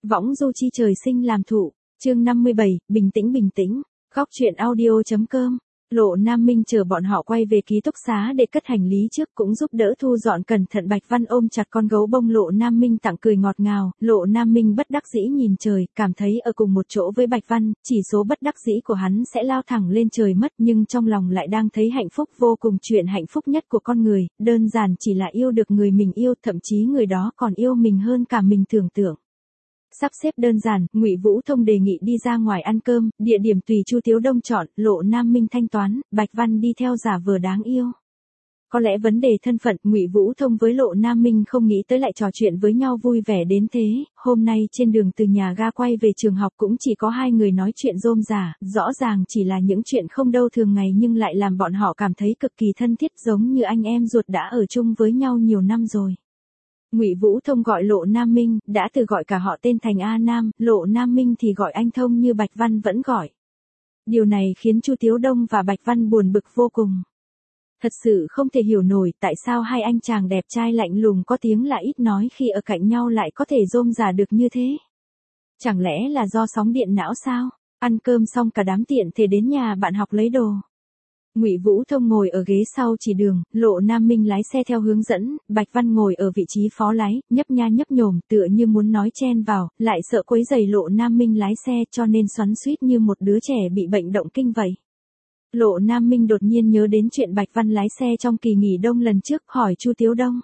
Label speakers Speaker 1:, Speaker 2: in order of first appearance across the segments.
Speaker 1: Võng du chi trời sinh làm thụ, chương 57, bình tĩnh, góc truyện audio.com. Lộ Nam Minh chờ bọn họ quay về ký túc xá để cất hành lý trước, cũng giúp đỡ thu dọn cẩn thận. Bạch Văn ôm chặt con gấu bông Lộ Nam Minh tặng, cười ngọt ngào. Lộ Nam Minh bất đắc dĩ nhìn trời, cảm thấy ở cùng một chỗ với Bạch Văn, chỉ số bất đắc dĩ của hắn sẽ lao thẳng lên trời mất, nhưng trong lòng lại đang thấy hạnh phúc vô cùng. Chuyện hạnh phúc nhất của con người, đơn giản chỉ là yêu được người mình yêu, thậm chí người đó còn yêu mình hơn cả mình tưởng tượng. Sắp xếp đơn giản, Ngụy Vũ Thông đề nghị đi ra ngoài ăn cơm, địa điểm tùy Chu Tiếu Đông chọn, Lộ Nam Minh thanh toán, Bạch Văn đi theo giả vờ đáng yêu. Có lẽ vấn đề thân phận, Ngụy Vũ Thông với Lộ Nam Minh không nghĩ tới lại trò chuyện với nhau vui vẻ đến thế. Hôm nay trên đường từ nhà ga quay về trường học cũng chỉ có hai người nói chuyện rôm rả, rõ ràng chỉ là những chuyện không đâu thường ngày nhưng lại làm bọn họ cảm thấy cực kỳ thân thiết, giống như anh em ruột đã ở chung với nhau nhiều năm rồi. Ngụy Vũ Thông gọi Lộ Nam Minh, đã từ gọi cả họ tên thành A Nam, Lộ Nam Minh thì gọi anh Thông như Bạch Văn vẫn gọi. Điều này khiến Chu Tiếu Đông và Bạch Văn buồn bực vô cùng. Thật sự không thể hiểu nổi tại sao hai anh chàng đẹp trai lạnh lùng có tiếng là ít nói khi ở cạnh nhau lại có thể rôm rả được như thế. Chẳng lẽ là do sóng điện não sao? Ăn cơm xong cả đám tiện thể đến nhà bạn học lấy đồ. Ngụy Vũ Thông ngồi ở ghế sau chỉ đường, Lộ Nam Minh lái xe theo hướng dẫn, Bạch Văn ngồi ở vị trí phó lái, nhấp nha nhấp nhổm, tựa như muốn nói chen vào, lại sợ quấy rầy Lộ Nam Minh lái xe, cho nên xoắn xuýt như một đứa trẻ bị bệnh động kinh vậy. Lộ Nam Minh đột nhiên nhớ đến chuyện Bạch Văn lái xe trong kỳ nghỉ đông lần trước, hỏi Chu Tiếu Đông.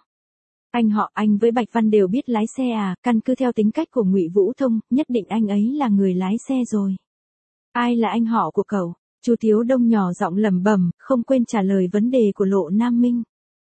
Speaker 1: Anh với Bạch Văn đều biết lái xe à? Căn cứ theo tính cách của Ngụy Vũ Thông, nhất định anh ấy là người lái xe rồi. Ai là anh họ của cậu? Chu Tiếu Đông nhỏ giọng lẩm bẩm, không quên trả lời vấn đề của Lộ Nam Minh.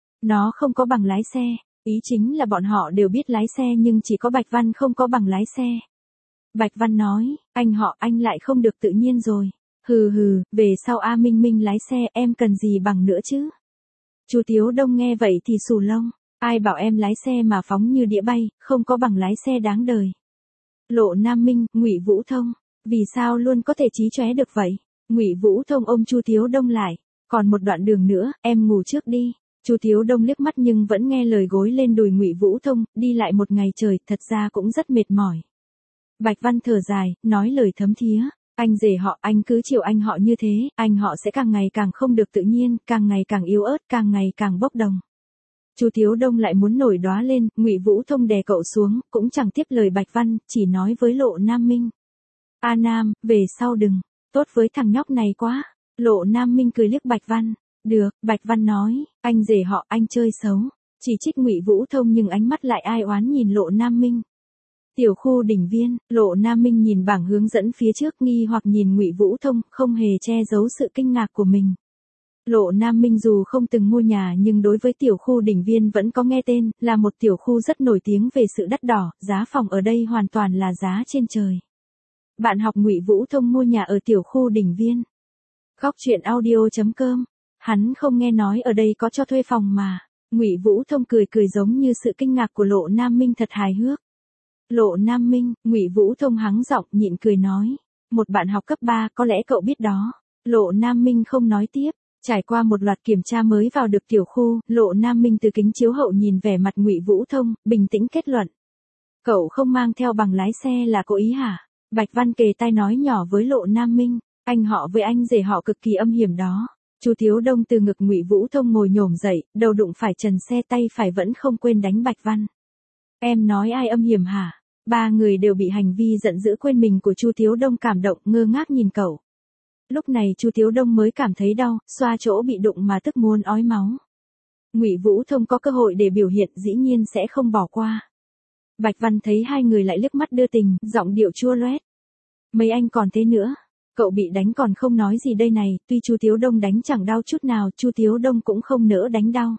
Speaker 1: Nó không có bằng lái xe, ý chính là bọn họ đều biết lái xe nhưng chỉ có Bạch Văn không có bằng lái xe. Bạch Văn nói, anh lại không được tự nhiên rồi. Hừ, về sau A Minh Minh lái xe em cần gì bằng nữa chứ? Chu Tiếu Đông nghe vậy thì xù lông, ai bảo em lái xe mà phóng như đĩa bay, không có bằng lái xe đáng đời. Lộ Nam Minh, Ngụy Vũ Thông, vì sao luôn có thể trí chóe được vậy? Ngụy Vũ Thông ôm Chu Tiếu Đông lại, còn một đoạn đường nữa, em ngủ trước đi. Chu Tiếu Đông liếc mắt nhưng vẫn nghe lời, gối lên đùi Ngụy Vũ Thông, đi lại một ngày trời, thật ra cũng rất mệt mỏi. Bạch Văn thở dài, nói lời thấm thía, anh rể họ, anh cứ chiều anh họ như thế, anh họ sẽ càng ngày càng không được tự nhiên, càng ngày càng yếu ớt, càng ngày càng bốc đồng. Chu Tiếu Đông lại muốn nổi đóa lên, Ngụy Vũ Thông đè cậu xuống, cũng chẳng tiếp lời Bạch Văn, chỉ nói với Lộ Nam Minh. A Nam, về sau đừng. Tốt với thằng nhóc này quá. Lộ Nam Minh cười liếc Bạch Văn. Được, Bạch Văn nói, anh rể họ, anh chơi xấu. Chỉ trích Ngụy Vũ Thông nhưng ánh mắt lại ai oán nhìn Lộ Nam Minh. Tiểu khu đỉnh viên, Lộ Nam Minh nhìn bảng hướng dẫn phía trước nghi hoặc nhìn Ngụy Vũ Thông, không hề che giấu sự kinh ngạc của mình. Lộ Nam Minh dù không từng mua nhà nhưng đối với tiểu khu đỉnh viên vẫn có nghe tên, là một tiểu khu rất nổi tiếng về sự đắt đỏ, giá phòng ở đây hoàn toàn là giá trên trời. Bạn học Ngụy Vũ Thông mua nhà ở tiểu khu đỉnh viên. Góc truyện audio.com. Hắn không nghe nói ở đây có cho thuê phòng mà. Ngụy Vũ Thông cười giống như sự kinh ngạc của Lộ Nam Minh thật hài hước. Lộ Nam Minh, Ngụy Vũ Thông hắng giọng nhịn cười nói. Một bạn học cấp 3, có lẽ cậu biết đó. Lộ Nam Minh không nói tiếp. Trải qua một loạt kiểm tra mới vào được tiểu khu, Lộ Nam Minh từ kính chiếu hậu nhìn vẻ mặt Ngụy Vũ Thông, bình tĩnh kết luận. Cậu không mang theo bằng lái xe là cố ý hả? Bạch Văn kề tai nói nhỏ với Lộ Nam Minh, anh họ với anh rể họ cực kỳ âm hiểm đó. Chu Tiếu Đông từ ngực Ngụy Vũ Thông ngồi nhổm dậy, đầu đụng phải trần xe, tay phải vẫn không quên đánh Bạch Văn. Em nói ai âm hiểm hả? Ba người đều bị hành vi giận dữ quên mình của Chu Tiếu Đông cảm động, ngơ ngác nhìn cậu. Lúc này Chu Tiếu Đông mới cảm thấy đau, xoa chỗ bị đụng mà tức muốn ói máu. Ngụy Vũ Thông có cơ hội để biểu hiện dĩ nhiên sẽ không bỏ qua. Bạch Văn thấy hai người lại liếc mắt đưa tình, giọng điệu chua loét. Mấy anh còn thế nữa, cậu bị đánh còn không nói gì đây này, tuy Chu Tiếu Đông đánh chẳng đau chút nào, Chu Tiếu Đông cũng không nỡ đánh đau.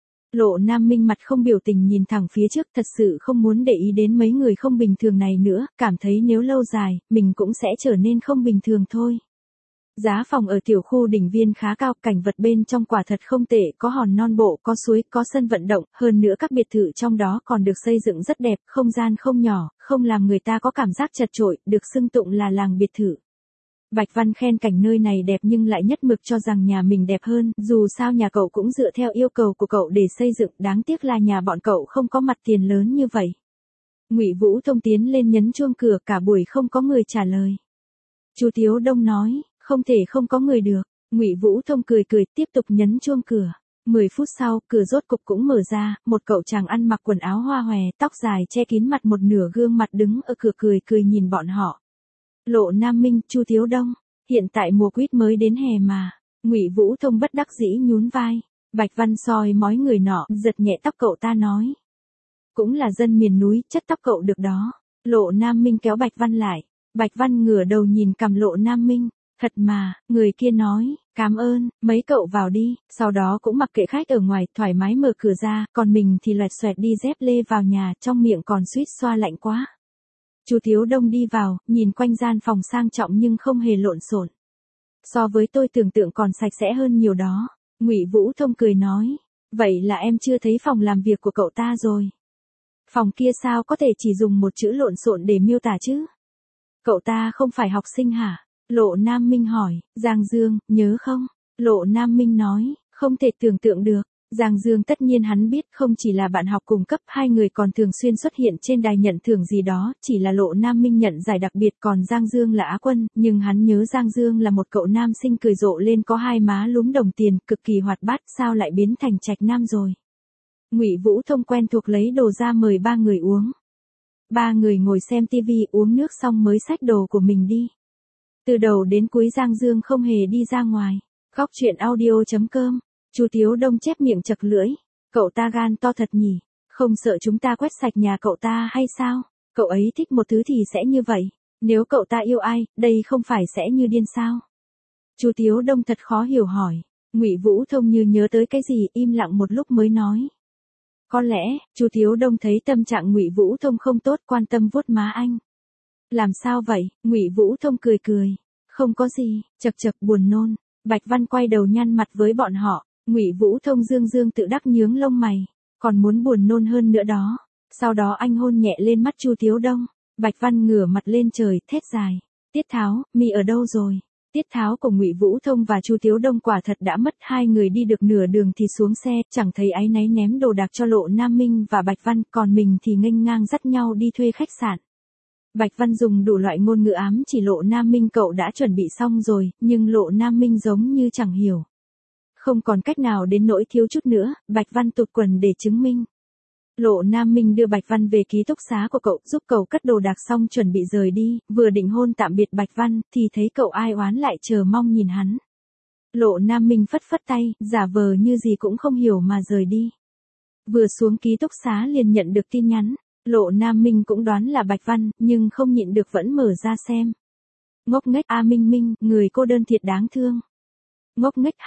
Speaker 1: Lộ Nam Minh mặt không biểu tình nhìn thẳng phía trước, thật sự không muốn để ý đến mấy người không bình thường này nữa, cảm thấy nếu lâu dài, mình cũng sẽ trở nên không bình thường thôi. Giá phòng ở tiểu khu đỉnh viên khá cao, cảnh vật bên trong quả thật không tệ, có hòn non bộ, có suối, có sân vận động, hơn nữa các biệt thự trong đó còn được xây dựng rất đẹp, không gian không nhỏ, không làm người ta có cảm giác chật chội, được xưng tụng là làng biệt thự. Bạch Văn khen cảnh nơi này đẹp nhưng lại nhất mực cho rằng nhà mình đẹp hơn, dù sao nhà cậu cũng dựa theo yêu cầu của cậu để xây dựng, đáng tiếc là nhà bọn cậu không có mặt tiền lớn như vậy. Ngụy Vũ Thông tiến lên nhấn chuông cửa, cả buổi không có người trả lời. Chu Thiếu Đông nói, không thể không có người được. Ngụy Vũ Thông cười cười tiếp tục nhấn chuông cửa. 10 phút sau, cửa rốt cục cũng mở ra, một cậu chàng ăn mặc quần áo hoa hòe, tóc dài che kín mặt một nửa gương mặt đứng ở cửa cười cười nhìn bọn họ. Lộ Nam Minh, Chu Thiếu Đông, hiện tại mùa quýt mới đến hè mà. Ngụy Vũ Thông bất đắc dĩ nhún vai. Bạch Văn soi mói người nọ, giật nhẹ tóc cậu ta nói. Cũng là dân miền núi, chất tóc cậu được đó. Lộ Nam Minh kéo Bạch Văn lại. Bạch Văn ngửa đầu nhìn cằm Lộ Nam Minh. Thật mà, người kia nói, cảm ơn, mấy cậu vào đi, sau đó cũng mặc kệ khách ở ngoài, thoải mái mở cửa ra, còn mình thì loẹt xoẹt đi dép lê vào nhà, trong miệng còn suýt xoa lạnh quá. Chu Thiếu Đông đi vào, nhìn quanh gian phòng sang trọng nhưng không hề lộn xộn. So với tôi tưởng tượng còn sạch sẽ hơn nhiều đó. Ngụy Vũ Thông cười nói, vậy là em chưa thấy phòng làm việc của cậu ta rồi. Phòng kia sao có thể chỉ dùng một chữ lộn xộn để miêu tả chứ? Cậu ta không phải học sinh hả? Lộ Nam Minh hỏi, Giang Dương, nhớ không? Lộ Nam Minh nói, không thể tưởng tượng được. Giang Dương tất nhiên hắn biết, không chỉ là bạn học cùng cấp, hai người còn thường xuyên xuất hiện trên đài nhận thưởng gì đó, chỉ là Lộ Nam Minh nhận giải đặc biệt còn Giang Dương là Á quân, nhưng hắn nhớ Giang Dương là một cậu nam sinh cười rộ lên có hai má lúm đồng tiền, cực kỳ hoạt bát, sao lại biến thành trạch nam rồi. Ngụy Vũ Thông quen thuộc lấy đồ ra mời ba người uống. Ba người ngồi xem tivi uống nước xong mới xách đồ của mình đi. Từ đầu đến cuối Giang Dương không hề đi ra ngoài. Góc truyện audio.com. Chu Thiếu Đông chép miệng chật lưỡi. Cậu ta gan to thật nhỉ. Không sợ chúng ta quét sạch nhà cậu ta hay sao? Cậu ấy thích một thứ thì sẽ như vậy. Nếu cậu ta yêu ai, đây không phải sẽ như điên sao? Chu Thiếu Đông thật khó hiểu hỏi. Ngụy Vũ Thông như nhớ tới cái gì, im lặng một lúc mới nói. Có lẽ, Chu Thiếu Đông thấy tâm trạng Ngụy Vũ Thông không tốt, quan tâm vuốt má anh. Làm sao vậy? Ngụy Vũ Thông cười cười. Không có gì, chật chật buồn nôn. Bạch Văn quay đầu nhăn mặt với bọn họ. Ngụy Vũ Thông dương tự đắc nhướng lông mày. Còn muốn buồn nôn hơn nữa đó. Sau đó anh hôn nhẹ lên mắt Chu Thiếu Đông. Bạch Văn ngửa mặt lên trời, thét dài. Tiết Tháo, mi ở đâu rồi? Tiết Tháo cùng Ngụy Vũ Thông và Chu Thiếu Đông quả thật đã mất, hai người đi được nửa đường thì xuống xe, chẳng thấy áy náy ném đồ đạc cho Lộ Nam Minh và Bạch Văn, còn mình thì nghênh ngang dắt nhau đi thuê khách sạn. Bạch Văn dùng đủ loại ngôn ngữ ám chỉ Lộ Nam Minh cậu đã chuẩn bị xong rồi, nhưng Lộ Nam Minh giống như chẳng hiểu. Không còn cách nào đến nỗi thiếu chút nữa, Bạch Văn tụt quần để chứng minh. Lộ Nam Minh đưa Bạch Văn về ký túc xá của cậu, giúp cậu cất đồ đạc xong chuẩn bị rời đi, vừa định hôn tạm biệt Bạch Văn, thì thấy cậu ai oán lại chờ mong nhìn hắn. Lộ Nam Minh phất phất tay, giả vờ như gì cũng không hiểu mà rời đi. Vừa xuống ký túc xá liền nhận được tin nhắn. Lộ Nam Minh cũng đoán là Bạch Văn, nhưng không nhịn được vẫn mở ra xem. Ngốc nghếch A Minh Minh, người cô đơn thiệt đáng thương. Ngốc nghếch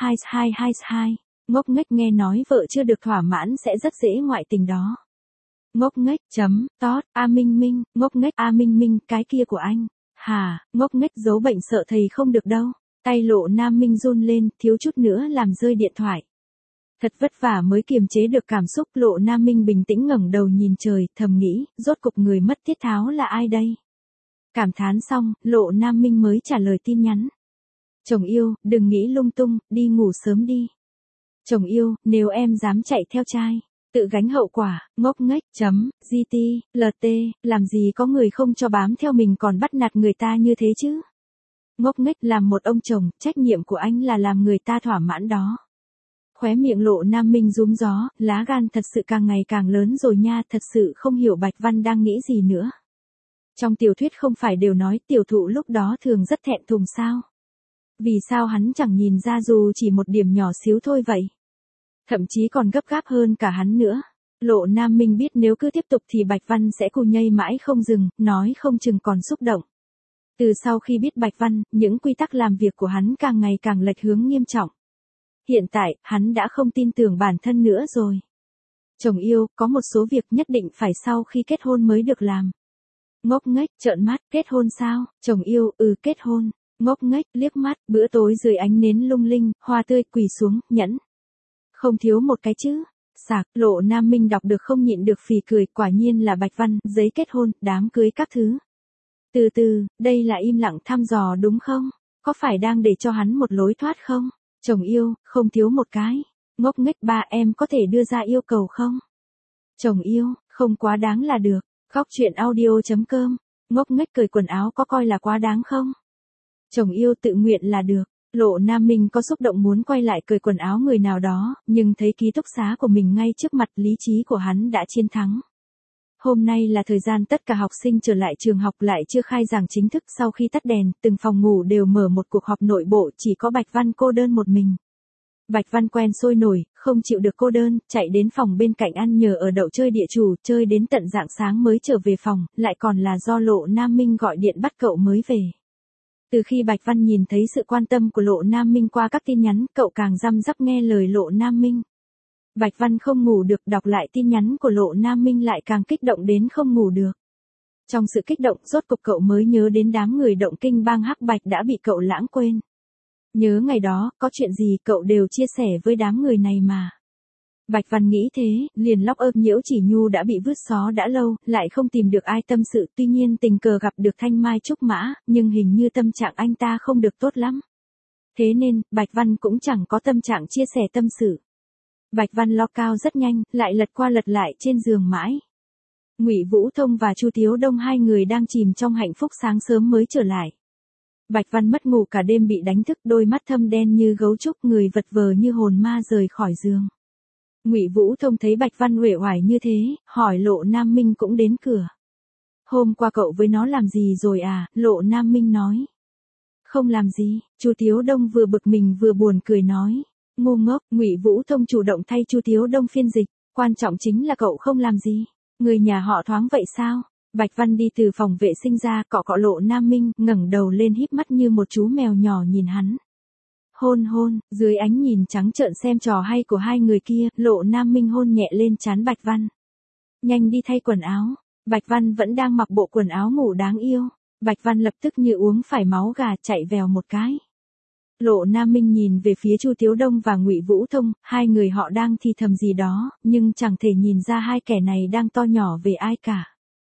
Speaker 1: 2222, ngốc nghếch nghe nói vợ chưa được thỏa mãn sẽ rất dễ ngoại tình đó. Ngốc nghếch tot A Minh Minh, ngốc nghếch A Minh Minh, cái kia của anh. Hà, ngốc nghếch giấu bệnh sợ thầy không được đâu. Tay Lộ Nam Minh run lên, thiếu chút nữa làm rơi điện thoại. Thật vất vả mới kiềm chế được cảm xúc, Lộ Nam Minh bình tĩnh ngẩng đầu nhìn trời, thầm nghĩ, rốt cục người mất Tiết Tháo là ai đây? Cảm thán xong, Lộ Nam Minh mới trả lời tin nhắn. Chồng yêu, đừng nghĩ lung tung, đi ngủ sớm đi. Chồng yêu, nếu em dám chạy theo trai, tự gánh hậu quả, ngốc nghếch, GT, LT, làm gì có người không cho bám theo mình còn bắt nạt người ta như thế chứ? Ngốc nghếch, làm một ông chồng, trách nhiệm của anh là làm người ta thỏa mãn đó. Khóe miệng Lộ Nam Minh rúm gió, lá gan thật sự càng ngày càng lớn rồi nha, thật sự không hiểu Bạch Văn đang nghĩ gì nữa. Trong tiểu thuyết không phải đều nói tiểu thụ lúc đó thường rất thẹn thùng sao? Vì sao hắn chẳng nhìn ra dù chỉ một điểm nhỏ xíu thôi vậy? Thậm chí còn gấp gáp hơn cả hắn nữa. Lộ Nam Minh biết nếu cứ tiếp tục thì Bạch Văn sẽ cù nhây mãi không dừng, nói không chừng còn xúc động. Từ sau khi biết Bạch Văn, những quy tắc làm việc của hắn càng ngày càng lệch hướng nghiêm trọng. Hiện tại, hắn đã không tin tưởng bản thân nữa rồi. Chồng yêu, có một số việc nhất định phải sau khi kết hôn mới được làm. Ngốc nghếch, trợn mắt, kết hôn sao? Chồng yêu, kết hôn. Ngốc nghếch, liếc mắt, bữa tối dưới ánh nến lung linh, hoa tươi, quỳ xuống, nhẫn. Không thiếu một cái chứ. Sạc, Lộ Nam Minh đọc được không nhịn được phì cười, quả nhiên là Bạch Văn, giấy kết hôn, đám cưới các thứ. Từ từ, đây là im lặng thăm dò đúng không? Có phải đang để cho hắn một lối thoát không? Chồng yêu, không thiếu một cái. Ngốc nghếch ba, em có thể đưa ra yêu cầu không? Chồng yêu, không quá đáng là được. Góc chuyện audio.com, ngốc nghếch cởi quần áo có coi là quá đáng không? Chồng yêu tự nguyện là được. Lộ Nam Minh có xúc động muốn quay lại cởi quần áo người nào đó, nhưng thấy ký túc xá của mình ngay trước mặt, lý trí của hắn đã chiến thắng. Hôm nay là thời gian tất cả học sinh trở lại trường học, lại chưa khai giảng chính thức. Sau khi tắt đèn, từng phòng ngủ đều mở một cuộc họp nội bộ, chỉ có Bạch Văn cô đơn một mình. Bạch Văn quen sôi nổi, không chịu được cô đơn, chạy đến phòng bên cạnh ăn nhờ ở đậu chơi địa chủ, chơi đến tận rạng sáng mới trở về phòng, lại còn là do Lộ Nam Minh gọi điện bắt cậu mới về. Từ khi Bạch Văn nhìn thấy sự quan tâm của Lộ Nam Minh qua các tin nhắn, cậu càng răm rắp nghe lời Lộ Nam Minh. Bạch Văn không ngủ được, đọc lại tin nhắn của Lộ Nam Minh lại càng kích động đến không ngủ được. Trong sự kích động, rốt cục cậu mới nhớ đến đám người động kinh bang Hắc Bạch đã bị cậu lãng quên. Nhớ ngày đó, có chuyện gì cậu đều chia sẻ với đám người này mà. Bạch Văn nghĩ thế, liền lóc Nhiễu Chỉ Nhu đã bị vứt xó đã lâu, lại không tìm được ai tâm sự, tuy nhiên tình cờ gặp được Thanh Mai Trúc Mã, nhưng hình như tâm trạng anh ta không được tốt lắm. Thế nên, Bạch Văn cũng chẳng có tâm trạng chia sẻ tâm sự. Bạch Văn lo cao rất nhanh, lại lật qua lật lại trên giường mãi. Ngụy Vũ Thông và Chu Tiếu Đông hai người đang chìm trong hạnh phúc, sáng sớm mới trở lại. Bạch Văn mất ngủ cả đêm bị đánh thức, đôi mắt thâm đen như gấu trúc, người vật vờ như hồn ma rời khỏi giường. Ngụy Vũ Thông thấy Bạch Văn uể oải như thế, hỏi Lộ Nam Minh cũng đến cửa. Hôm qua cậu với nó làm gì rồi à? Lộ Nam Minh nói. Không làm gì. Chu Tiếu Đông vừa bực mình vừa buồn cười nói. Ngu ngốc. Ngụy Vũ Thông chủ động thay Chu Tiếu Đông phiên dịch. Quan trọng chính là cậu không làm gì. Người nhà họ thoáng vậy sao? Bạch Văn đi từ phòng vệ sinh ra, cọ cọ Lộ Nam Minh, ngẩng đầu lên híp mắt như một chú mèo nhỏ nhìn hắn. Hôn hôn, dưới ánh nhìn trắng trợn xem trò hay của hai người kia, Lộ Nam Minh hôn nhẹ lên trán Bạch Văn. Nhanh đi thay quần áo. Bạch Văn vẫn đang mặc bộ quần áo ngủ đáng yêu. Bạch Văn lập tức như uống phải máu gà, chạy vèo một cái. Lộ Nam Minh nhìn về phía Chu Tiếu Đông và Ngụy Vũ Thông, hai người họ đang thì thầm gì đó, nhưng chẳng thể nhìn ra hai kẻ này đang to nhỏ về ai cả.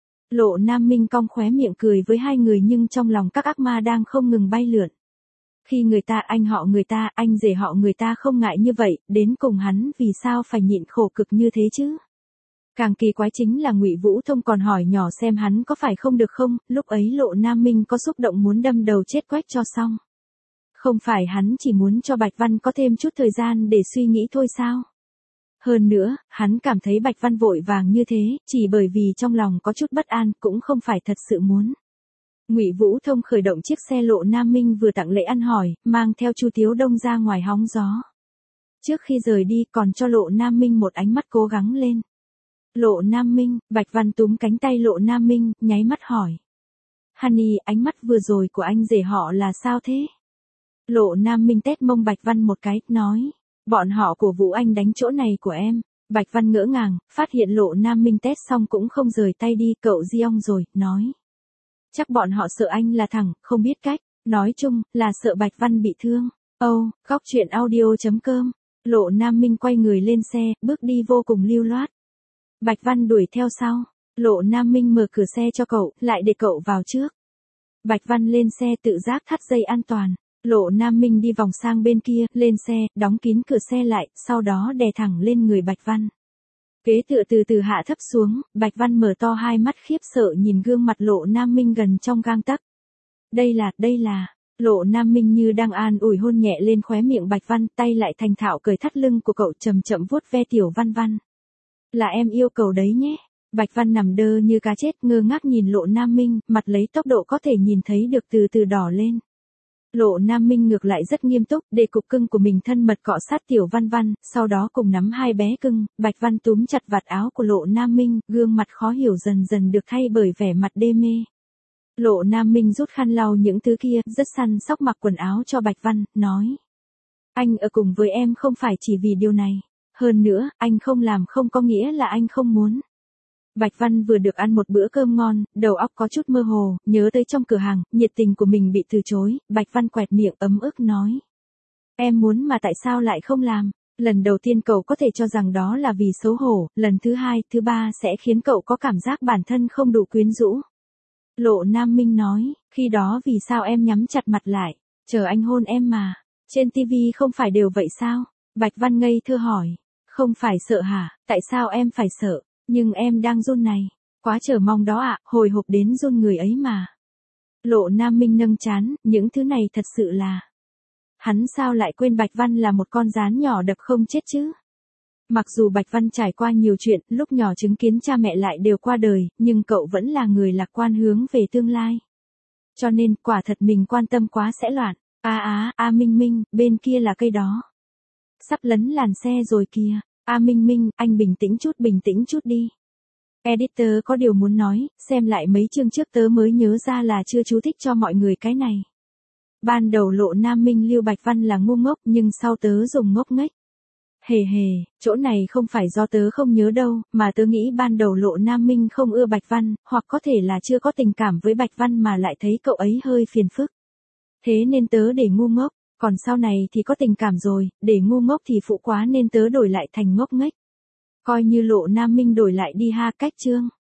Speaker 1: Lộ Nam Minh cong khóe miệng cười với hai người, nhưng trong lòng các ác ma đang không ngừng bay lượn. Khi người ta anh họ người ta, anh rể họ người ta không ngại như vậy, đến cùng hắn vì sao phải nhịn khổ cực như thế chứ? Càng kỳ quái chính là Ngụy Vũ Thông còn hỏi nhỏ xem hắn có phải không được không, lúc ấy Lộ Nam Minh có xúc động muốn đâm đầu chết quách cho xong. Không phải hắn chỉ muốn cho Bạch Văn có thêm chút thời gian để suy nghĩ thôi sao? Hơn nữa, hắn cảm thấy Bạch Văn vội vàng như thế, chỉ bởi vì trong lòng có chút bất an, cũng không phải thật sự muốn. Ngụy Vũ Thông khởi động chiếc xe Lộ Nam Minh vừa tặng lễ ăn hỏi, mang theo Chu Tiếu Đông ra ngoài hóng gió. Trước khi rời đi còn cho Lộ Nam Minh một ánh mắt cố gắng lên. Lộ Nam Minh, Bạch Văn túm cánh tay Lộ Nam Minh, nháy mắt hỏi. Honey, ánh mắt vừa rồi của anh rể họ là sao thế? Lộ Nam Minh tét mông Bạch Văn một cái, nói. Bọn họ của Vũ Anh đánh chỗ này của em. Bạch Văn ngỡ ngàng, phát hiện Lộ Nam Minh tét xong cũng không rời tay đi, cậu Giong rồi, nói. Chắc bọn họ sợ anh là thằng, không biết cách, nói chung, là sợ Bạch Văn bị thương. Góc chuyện audio.com, Lộ Nam Minh quay người lên xe, bước đi vô cùng lưu loát. Bạch Văn đuổi theo sau, Lộ Nam Minh mở cửa xe cho cậu, lại để cậu vào trước. Bạch Văn lên xe tự giác thắt dây an toàn, Lộ Nam Minh đi vòng sang bên kia, lên xe, đóng kín cửa xe lại, sau đó đè thẳng lên người Bạch Văn. Ghế tựa từ từ hạ thấp xuống, Bạch Văn mở to hai mắt khiếp sợ nhìn gương mặt Lộ Nam Minh gần trong gang tấc. Đây là, Lộ Nam Minh như đang an ủi hôn nhẹ lên khóe miệng Bạch Văn, tay lại thành thạo cởi thắt lưng của cậu, chậm chậm vuốt ve tiểu Văn Văn. Là em yêu cầu đấy nhé. Bạch Văn nằm đơ như cá chết, ngơ ngác nhìn Lộ Nam Minh, mặt lấy tốc độ có thể nhìn thấy được từ từ đỏ lên. Lộ Nam Minh ngược lại rất nghiêm túc, để cục cưng của mình thân mật cọ sát tiểu Văn Văn, sau đó cùng nắm hai bé cưng, Bạch Văn túm chặt vạt áo của Lộ Nam Minh, gương mặt khó hiểu dần dần được thay bởi vẻ mặt đê mê. Lộ Nam Minh rút khăn lau những thứ kia, rất săn sóc mặc quần áo cho Bạch Văn, nói. Anh ở cùng với em không phải chỉ vì điều này. Hơn nữa, anh không làm không có nghĩa là anh không muốn. Bạch Văn vừa được ăn một bữa cơm ngon, đầu óc có chút mơ hồ, nhớ tới trong cửa hàng, nhiệt tình của mình bị từ chối, Bạch Văn quẹt miệng ấm ức nói. Em muốn mà tại sao lại không làm? Lần đầu tiên cậu có thể cho rằng đó là vì xấu hổ, lần thứ hai, thứ ba sẽ khiến cậu có cảm giác bản thân không đủ quyến rũ. Lộ Nam Minh nói, khi đó vì sao em nhắm chặt mặt lại, chờ anh hôn em mà, trên tivi không phải đều vậy sao? Bạch Văn ngây thơ hỏi, không phải sợ hả, tại sao em phải sợ, nhưng em đang run này. Quá chờ mong đó ạ, hồi hộp đến run người ấy mà. Lộ Nam Minh nâng trán, những thứ này thật sự là. Hắn sao lại quên Bạch Văn là một con gián nhỏ đập không chết chứ? Mặc dù Bạch Văn trải qua nhiều chuyện, lúc nhỏ chứng kiến cha mẹ lại đều qua đời, nhưng cậu vẫn là người lạc quan hướng về tương lai. Cho nên, quả thật mình quan tâm quá sẽ loạn. Minh Minh, bên kia là cây đó. Sắp lấn làn xe rồi kìa. Minh Minh, anh bình tĩnh chút đi. Editor có điều muốn nói, xem lại mấy chương trước tớ mới nhớ ra là chưa chú thích cho mọi người cái này. Ban đầu Lộ Nam Minh lưu Bạch Văn là ngu ngốc nhưng sau tớ dùng ngốc nghếch. Hề, chỗ này không phải do tớ không nhớ đâu, mà tớ nghĩ ban đầu Lộ Nam Minh không ưa Bạch Văn, hoặc có thể là chưa có tình cảm với Bạch Văn mà lại thấy cậu ấy hơi phiền phức. Thế nên tớ để ngu ngốc, còn sau này thì có tình cảm rồi, để ngu ngốc thì phụ quá nên tớ đổi lại thành ngốc nghếch. Coi như Lộ Nam Minh đổi lại đi ha, cách chương.